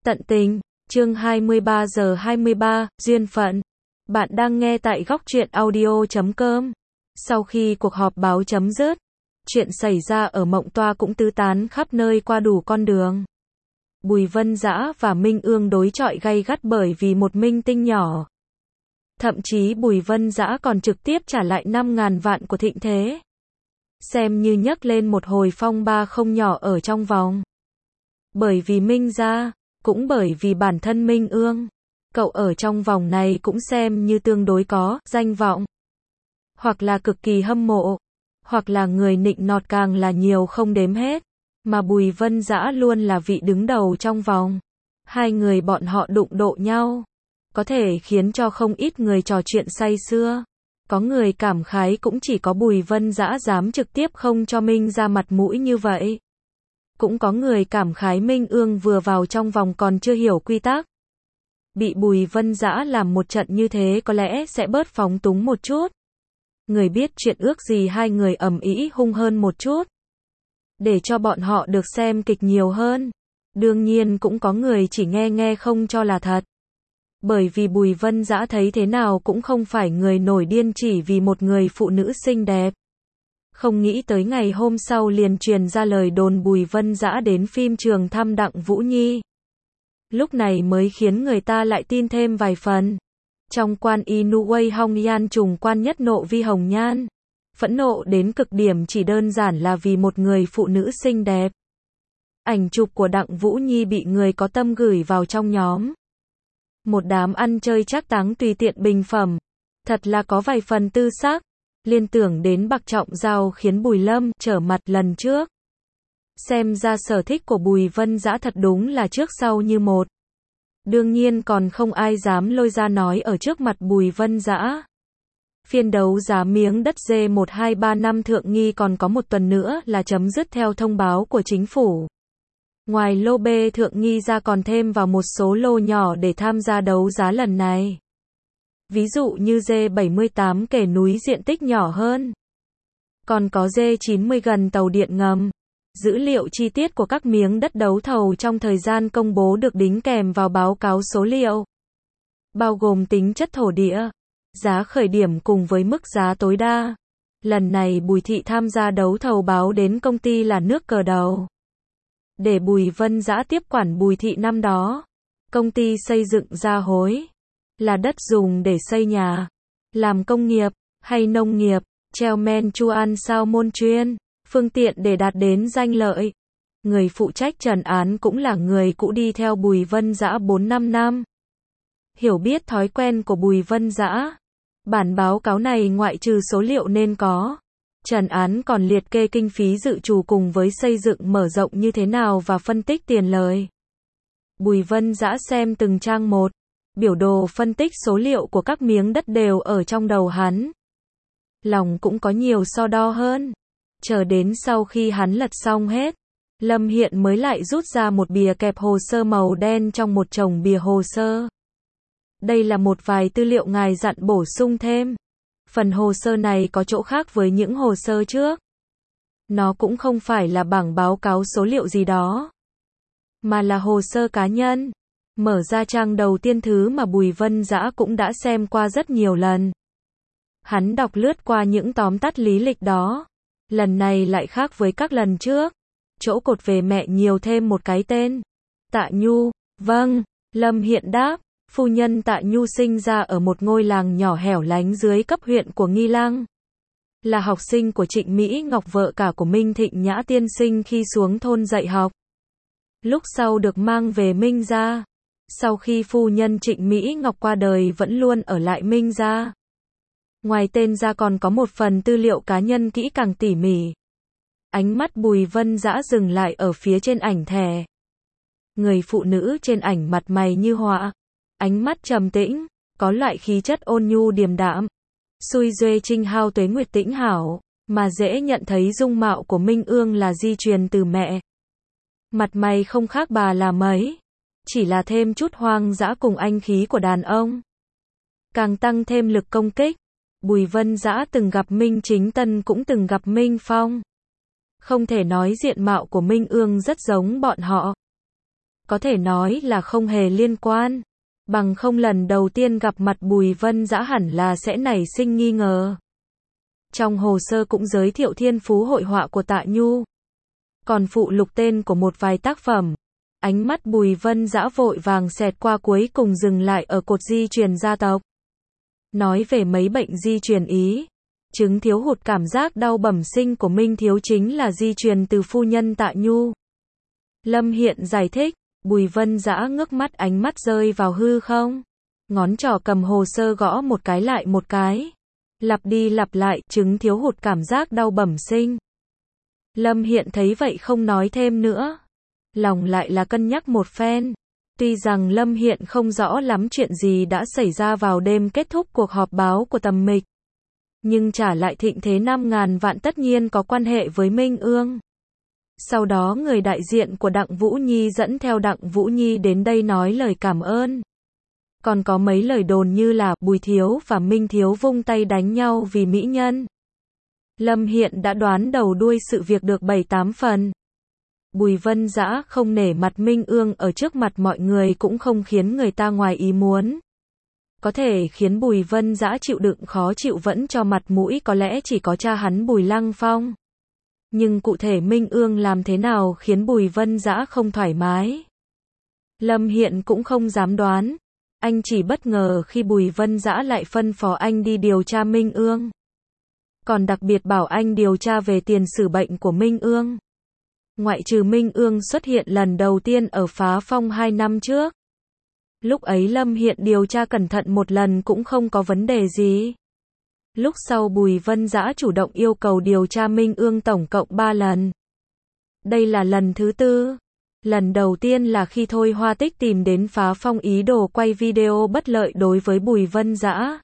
Tận tình, chương 23 giờ 23, duyên phận. Bạn đang nghe tại góc truyện audio.com. Sau khi cuộc họp báo chấm dứt, chuyện xảy ra ở Mộng Toa cũng tứ tán khắp nơi qua đủ con đường. Bùi Vân Dã và Minh Ương đối chọi gay gắt bởi vì một minh tinh nhỏ. Thậm chí Bùi Vân Dã còn trực tiếp trả lại 5.000 vạn của Thịnh Thế. Xem như nhấc lên một hồi phong ba không nhỏ ở trong vòng. Bởi vì Minh gia, cũng bởi vì bản thân Minh Ương, cậu ở trong vòng này cũng xem như tương đối có danh vọng. Hoặc là cực kỳ hâm mộ, hoặc là người nịnh nọt càng là nhiều không đếm hết. Mà Bùi Vân Dã luôn là vị đứng đầu trong vòng. Hai người bọn họ đụng độ nhau, có thể khiến cho không ít người trò chuyện say sưa. Có người cảm khái cũng chỉ có Bùi Vân Dã dám trực tiếp không cho Minh ra mặt mũi như vậy. Cũng có người cảm khái Minh Ương vừa vào trong vòng còn chưa hiểu quy tắc. Bị Bùi Vân Dã làm một trận như thế có lẽ sẽ bớt phóng túng một chút. Người biết chuyện ước gì hai người ầm ĩ hung hơn một chút. Để cho bọn họ được xem kịch nhiều hơn. Đương nhiên cũng có người chỉ nghe không cho là thật. Bởi vì Bùi Vân Dã thấy thế nào cũng không phải người nổi điên chỉ vì một người phụ nữ xinh đẹp. Không nghĩ tới ngày hôm sau liền truyền ra lời đồn Bùi Vân Dã đến phim trường thăm Đặng Vũ Nhi. Lúc này mới khiến người ta lại tin thêm vài phần. Trong quan y nu Wei Hong Yan trùng quan nhất nộ vi hồng nhan. Phẫn nộ đến cực điểm chỉ đơn giản là vì một người phụ nữ xinh đẹp. Ảnh chụp của Đặng Vũ Nhi bị người có tâm gửi vào trong nhóm. Một đám ăn chơi trác táng tùy tiện bình phẩm. Thật là có vài phần tư xác. Liên tưởng đến Bạc Trọng Giao khiến Bùi Lâm trở mặt lần trước. Xem ra sở thích của Bùi Vân Dã thật đúng là trước sau như một. Đương nhiên còn không ai dám lôi ra nói ở trước mặt Bùi Vân Dã. Phiên đấu giá miếng đất G1235 Thượng Nghi còn có một tuần nữa là chấm dứt theo thông báo của chính phủ. Ngoài lô B Thượng Nghi ra còn thêm vào một số lô nhỏ để tham gia đấu giá lần này. Ví dụ như G78 Kẻ Núi diện tích nhỏ hơn. Còn có G90 gần tàu điện ngầm. Dữ liệu chi tiết của các miếng đất đấu thầu trong thời gian công bố được đính kèm vào báo cáo số liệu. Bao gồm tính chất thổ địa, giá khởi điểm cùng với mức giá tối đa. Lần này Bùi Thị tham gia đấu thầu báo đến công ty là nước cờ đầu. Để Bùi Vân Dã tiếp quản Bùi Thị năm đó. Công ty xây dựng Gia Hối. Là đất dùng để xây nhà, làm công nghiệp, hay nông nghiệp, treo men chu an sao môn chuyên, phương tiện để đạt đến danh lợi. Người phụ trách trần án cũng là người cũ đi theo Bùi Vân Dã 4-5 năm. Hiểu biết thói quen của Bùi Vân Dã. Bản báo cáo này ngoại trừ số liệu nên có. Trần án còn liệt kê kinh phí dự trù cùng với xây dựng mở rộng như thế nào và phân tích tiền lời. Bùi Vân Dã xem từng trang một. Biểu đồ phân tích số liệu của các miếng đất đều ở trong đầu hắn. Lòng cũng có nhiều so đo hơn. Chờ đến sau khi hắn lật xong hết, Lâm Hiện mới lại rút ra một bìa kẹp hồ sơ màu đen trong một chồng bìa hồ sơ. Đây là một vài tư liệu ngài dặn bổ sung thêm. Phần hồ sơ này có chỗ khác với những hồ sơ trước. Nó cũng không phải là bảng báo cáo số liệu gì đó, mà là hồ sơ cá nhân. Mở ra trang đầu tiên thứ mà Bùi Vân Dã cũng đã xem qua rất nhiều lần. Hắn đọc lướt qua những tóm tắt lý lịch đó. Lần này lại khác với các lần trước. Chỗ cột về mẹ nhiều thêm một cái tên. Tạ Nhu. Vâng, Lâm Hiện đáp. Phu nhân Tạ Nhu sinh ra ở một ngôi làng nhỏ hẻo lánh dưới cấp huyện của Nghi Lăng. Là học sinh của Trịnh Mỹ Ngọc vợ cả của Minh Thịnh Nhã tiên sinh khi xuống thôn dạy học. Lúc sau được mang về Minh gia. Sau khi phu nhân Trịnh Mỹ Ngọc qua đời vẫn luôn ở lại Minh gia. Ngoài tên ra còn có một phần tư liệu cá nhân kỹ càng tỉ mỉ. Ánh mắt Bùi Vân Dã dừng lại ở phía trên ảnh thẻ. Người phụ nữ trên ảnh mặt mày như họa. Ánh mắt trầm tĩnh, có loại khí chất ôn nhu điềm đạm. Xui duê trinh hao tuế nguyệt tĩnh hảo, mà dễ nhận thấy dung mạo của Minh Ương là di truyền từ mẹ. Mặt mày không khác bà là mấy. Chỉ là thêm chút hoang dã cùng anh khí của đàn ông. Càng tăng thêm lực công kích. Bùi Vân Dã từng gặp Minh Chính Tân cũng từng gặp Minh Phong. Không thể nói diện mạo của Minh Ương rất giống bọn họ. có thể nói là không hề liên quan. Bằng không lần đầu tiên gặp mặt Bùi Vân Dã hẳn là sẽ nảy sinh nghi ngờ. Trong hồ sơ cũng giới thiệu thiên phú hội họa của Tạ Nhu. Còn phụ lục tên của một vài tác phẩm. Ánh mắt Bùi Vân Dã vội vàng xẹt qua cuối cùng dừng lại ở cột di truyền gia tộc. Nói về mấy bệnh di truyền ý. Chứng thiếu hụt cảm giác đau bẩm sinh của Minh Thiếu chính là di truyền từ phu nhân Tạ Nhu. Lâm Hiện giải thích, Bùi Vân Dã ngước mắt, ánh mắt rơi vào hư không. Ngón trỏ cầm hồ sơ gõ một cái lại một cái. Lặp đi lặp lại, chứng thiếu hụt cảm giác đau bẩm sinh. Lâm Hiện thấy vậy không nói thêm nữa. Lòng lại là cân nhắc một phen. Tuy rằng Lâm Hiện không rõ lắm chuyện gì đã xảy ra vào đêm kết thúc cuộc họp báo của Tầm Mịch. Nhưng trả lại thịnh thế 5.000 vạn tất nhiên có quan hệ với Minh Ương. Sau đó người đại diện của Đặng Vũ Nhi dẫn theo Đặng Vũ Nhi đến đây nói lời cảm ơn. Còn có mấy lời đồn như là Bùi Thiếu và Minh Thiếu vung tay đánh nhau vì mỹ nhân. Lâm Hiện đã đoán đầu đuôi sự việc được 7-8 phần. Bùi Vân Dã không nể mặt Minh Ương ở trước mặt mọi người cũng không khiến người ta ngoài ý muốn. Có thể khiến Bùi Vân Dã chịu đựng khó chịu vẫn cho mặt mũi có lẽ chỉ có cha hắn Bùi Lăng Phong. Nhưng cụ thể Minh Ương làm thế nào khiến Bùi Vân Dã không thoải mái? Lâm Hiện cũng không dám đoán. Anh chỉ bất ngờ khi Bùi Vân Dã lại phân phó anh đi điều tra Minh Ương. Còn đặc biệt bảo anh điều tra về tiền sử bệnh của Minh Ương. Ngoại trừ Minh Ương xuất hiện lần đầu tiên ở Phá Phong 2 năm trước. Lúc ấy Lâm Hiện điều tra cẩn thận một lần cũng không có vấn đề gì. Lúc sau Bùi Vân Dã chủ động yêu cầu điều tra Minh Ương tổng cộng 3 lần. Đây là lần thứ 4. Lần đầu tiên là khi Thôi Hoa Tích tìm đến Phá Phong ý đồ quay video bất lợi đối với Bùi Vân Dã.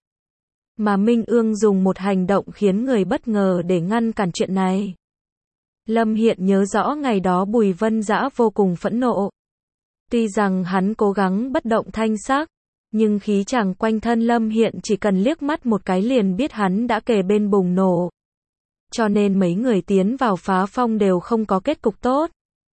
Mà Minh Ương dùng một hành động khiến người bất ngờ để ngăn cản chuyện này. Lâm Hiện nhớ rõ ngày đó Bùi Vân Dã vô cùng phẫn nộ. Tuy rằng hắn cố gắng bất động thanh sắc, nhưng khí chàng quanh thân Lâm Hiện chỉ cần liếc mắt một cái liền biết hắn đã kề bên bùng nổ. Cho nên mấy người tiến vào Phá Phong đều không có kết cục tốt.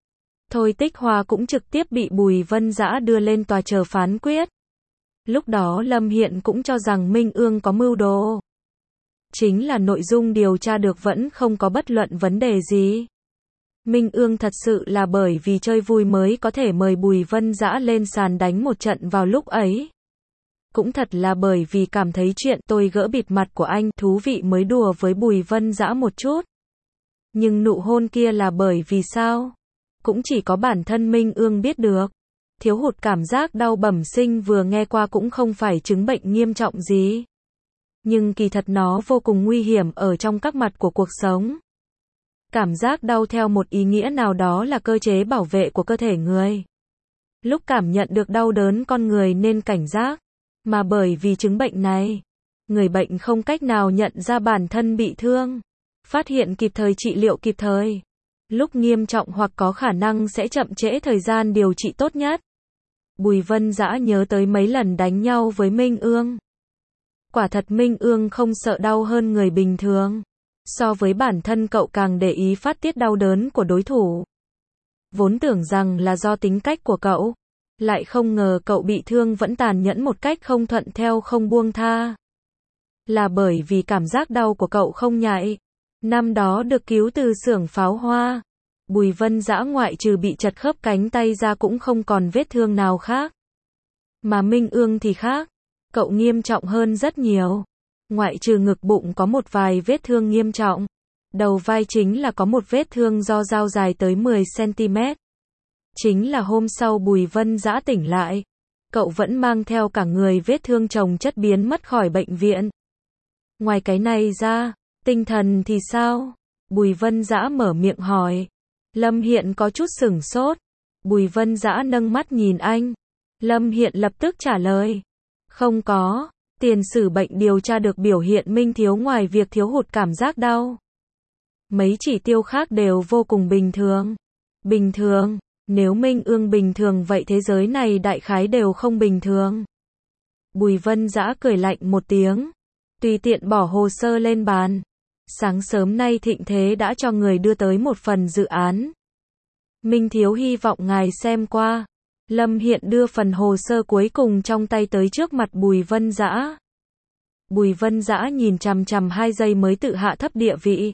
Thôi Tích Hoa cũng trực tiếp bị Bùi Vân Dã đưa lên tòa chờ phán quyết. Lúc đó Lâm Hiện cũng cho rằng Minh Ương có mưu đồ. Chính là nội dung điều tra được vẫn không có bất luận vấn đề gì. Minh Ương thật sự là bởi vì chơi vui mới có thể mời Bùi Vân Dã lên sàn đánh một trận vào lúc ấy. Cũng thật là bởi vì cảm thấy chuyện tôi gỡ bịt mặt của anh thú vị mới đùa với Bùi Vân Dã một chút. Nhưng nụ hôn kia là bởi vì sao? Cũng chỉ có bản thân Minh Ương biết được. Thiếu hụt cảm giác đau bẩm sinh vừa nghe qua cũng không phải chứng bệnh nghiêm trọng gì. Nhưng kỳ thật nó vô cùng nguy hiểm ở trong các mặt của cuộc sống. Cảm giác đau theo một ý nghĩa nào đó là cơ chế bảo vệ của cơ thể người. Lúc cảm nhận được đau đớn con người nên cảnh giác. Mà bởi vì chứng bệnh này, người bệnh không cách nào nhận ra bản thân bị thương. Phát hiện kịp thời, trị liệu kịp thời. Lúc nghiêm trọng hoặc có khả năng sẽ chậm trễ thời gian điều trị tốt nhất. Bùi Vân Dã nhớ tới mấy lần đánh nhau với Minh Ương. Quả thật Minh Ương không sợ đau hơn người bình thường. So với bản thân cậu càng để ý phát tiết đau đớn của đối thủ. Vốn tưởng rằng là do tính cách của cậu. Lại không ngờ cậu bị thương vẫn tàn nhẫn một cách không thuận theo không buông tha. Là bởi vì cảm giác đau của cậu không nhạy. Năm đó được cứu từ xưởng pháo hoa. Bùi Vân Dã ngoại trừ bị chật khớp cánh tay ra cũng không còn vết thương nào khác. Mà Minh Ương thì khác. Cậu nghiêm trọng hơn rất nhiều. Ngoại trừ ngực bụng có một vài vết thương nghiêm trọng. Đầu vai chính là có một vết thương do dao dài tới 10 cm. Chính là hôm sau Bùi Vân Dã tỉnh lại. Cậu vẫn mang theo cả người vết thương chồng chất biến mất khỏi bệnh viện. Ngoài cái này ra, tinh thần thì sao? Bùi Vân Dã mở miệng hỏi. Lâm Hiện có chút sửng sốt. Bùi Vân Dã nâng mắt nhìn anh. Lâm Hiện lập tức trả lời. Không có. Tiền sử bệnh điều tra được biểu hiện Minh Thiếu ngoài việc thiếu hụt cảm giác đau. Mấy chỉ tiêu khác đều vô cùng bình thường. Bình thường, nếu Minh Ương bình thường vậy thế giới này đại khái đều không bình thường. Bùi Vân Dã cười lạnh một tiếng. Tùy tiện bỏ hồ sơ lên bàn. Sáng sớm nay Thịnh Thế đã cho người đưa tới một phần dự án. Minh Thiếu hy vọng ngài xem qua. Lâm Hiện đưa phần hồ sơ cuối cùng trong tay tới trước mặt Bùi Vân Dã. Bùi Vân Dã nhìn chằm chằm 2 giây mới tự hạ thấp địa vị.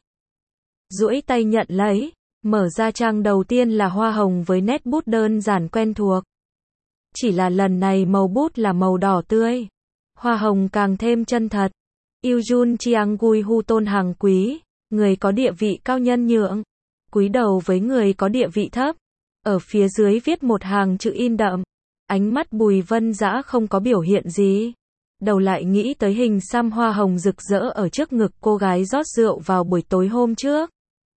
Duỗi tay nhận lấy, mở ra trang đầu tiên là hoa hồng với nét bút đơn giản quen thuộc. Chỉ là lần này màu bút là màu đỏ tươi. Hoa hồng càng thêm chân thật. Yêu Jun Chiang Gui Hu tôn hàng quý, người có địa vị cao nhân nhượng. Cúi đầu với người có địa vị thấp. Ở phía dưới viết một hàng chữ in đậm. Ánh mắt Bùi Vân Dã không có biểu hiện gì. Đầu lại nghĩ tới hình xăm hoa hồng rực rỡ ở trước ngực cô gái rót rượu vào buổi tối hôm trước.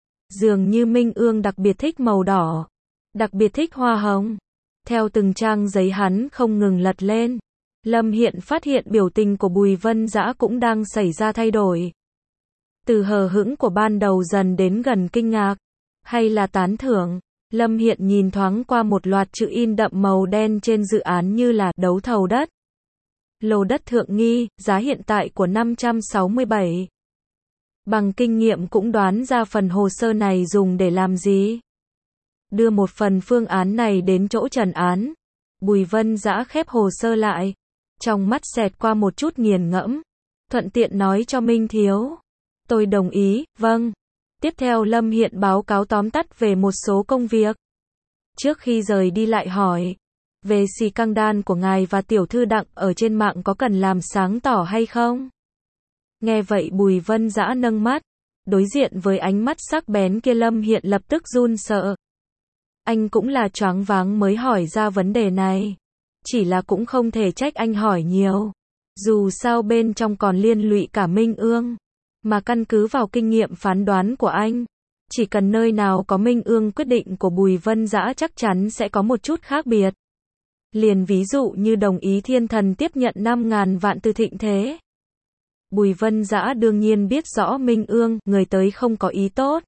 Dường như Minh Ương đặc biệt thích màu đỏ. Đặc biệt thích hoa hồng. Theo từng trang giấy hắn không ngừng lật lên. Lâm Hiện phát hiện biểu tình của Bùi Vân Dã cũng đang xảy ra thay đổi. Từ hờ hững của ban đầu dần đến gần kinh ngạc. Hay là tán thưởng. Lâm Hiện nhìn thoáng qua một loạt chữ in đậm màu đen trên dự án như là đấu thầu đất. Lô đất thượng nghi, giá hiện tại của 567. Bằng kinh nghiệm cũng đoán ra phần hồ sơ này dùng để làm gì. Đưa một phần phương án này đến chỗ trần án. Bùi Vân Dã khép hồ sơ lại. Trong mắt xẹt qua một chút nghiền ngẫm. Thuận tiện nói cho Minh Thiếu. Tôi đồng ý, vâng. Tiếp theo Lâm Hiện báo cáo tóm tắt về một số công việc. Trước khi rời đi lại hỏi. Về xì căng đan của ngài và tiểu thư Đặng ở trên mạng có cần làm sáng tỏ hay không? Nghe vậy Bùi Vân Dã nâng mắt. Đối diện với ánh mắt sắc bén kia Lâm Hiện lập tức run sợ. Anh cũng là choáng váng mới hỏi ra vấn đề này. Chỉ là cũng không thể trách anh hỏi nhiều. Dù sao bên trong còn liên lụy cả Minh Ương. Mà căn cứ vào kinh nghiệm phán đoán của anh. Chỉ cần nơi nào có Minh Ương quyết định của Bùi Vân Dã chắc chắn sẽ có một chút khác biệt. Liền ví dụ như đồng ý thiên thần tiếp nhận 5.000 vạn từ thịnh thế. Bùi Vân Dã đương nhiên biết rõ Minh Ương, người tới không có ý tốt.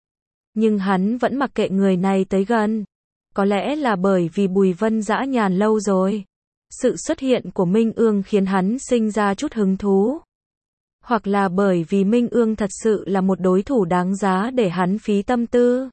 Nhưng hắn vẫn mặc kệ người này tới gần. Có lẽ là bởi vì Bùi Vân Dã nhàn lâu rồi. Sự xuất hiện của Minh Ương khiến hắn sinh ra chút hứng thú. Hoặc là bởi vì Minh Ương thật sự là một đối thủ đáng giá để hắn phí tâm tư.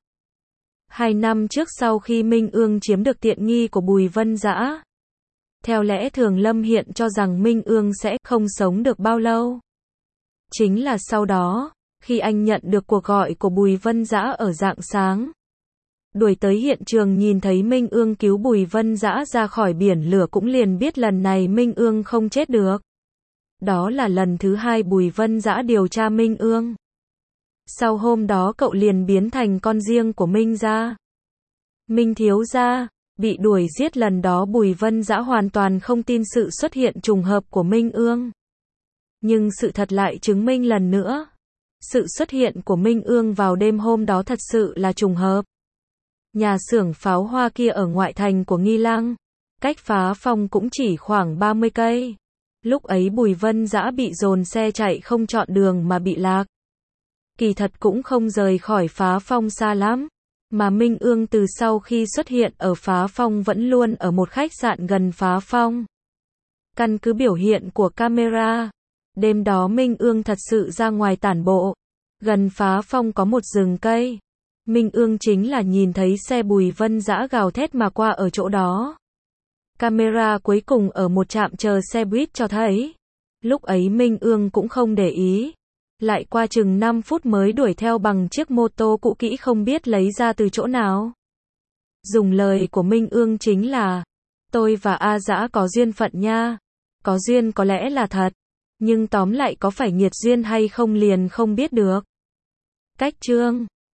2 năm trước sau khi Minh Ương chiếm được tiện nghi của Bùi Vân Dã. Theo lẽ thường Lâm Hiện cho rằng Minh Ương sẽ không sống được bao lâu. Chính là sau đó, khi anh nhận được cuộc gọi của Bùi Vân Dã ở rạng sáng. Đuổi tới hiện trường nhìn thấy Minh Ương cứu Bùi Vân Dã ra khỏi biển lửa cũng liền biết lần này Minh Ương không chết được. Đó là lần thứ 2 Bùi Vân Dã điều tra Minh Ương. Sau hôm đó cậu liền biến thành con riêng của Minh gia. Minh thiếu gia, bị đuổi giết lần đó Bùi Vân Dã hoàn toàn không tin sự xuất hiện trùng hợp của Minh Ương. Nhưng sự thật lại chứng minh lần nữa. Sự xuất hiện của Minh Ương vào đêm hôm đó thật sự là trùng hợp. Nhà xưởng pháo hoa kia ở ngoại thành của Nghi Lăng. Cách Phá Phong cũng chỉ khoảng 30 cây. Lúc ấy Bùi Vân Dã bị dồn xe chạy không chọn đường mà bị lạc. Kỳ thật cũng không rời khỏi Phá Phong xa lắm. Mà Minh Ương từ sau khi xuất hiện ở Phá Phong vẫn luôn ở một khách sạn gần Phá Phong. Căn cứ biểu hiện của camera. Đêm đó Minh Ương thật sự ra ngoài tản bộ. Gần Phá Phong có một rừng cây. Minh Ương chính là nhìn thấy xe Bùi Vân Dã gào thét mà qua ở chỗ đó. Camera cuối cùng ở một trạm chờ xe buýt cho thấy. Lúc ấy Minh Ương cũng không để ý. Lại qua chừng 5 phút mới đuổi theo bằng chiếc mô tô cũ kỹ không biết lấy ra từ chỗ nào. Dùng lời của Minh Ương chính là, tôi và A Dã có duyên phận nha. Có duyên có lẽ là thật. Nhưng tóm lại có phải nghiệt duyên hay không liền không biết được. Cách chương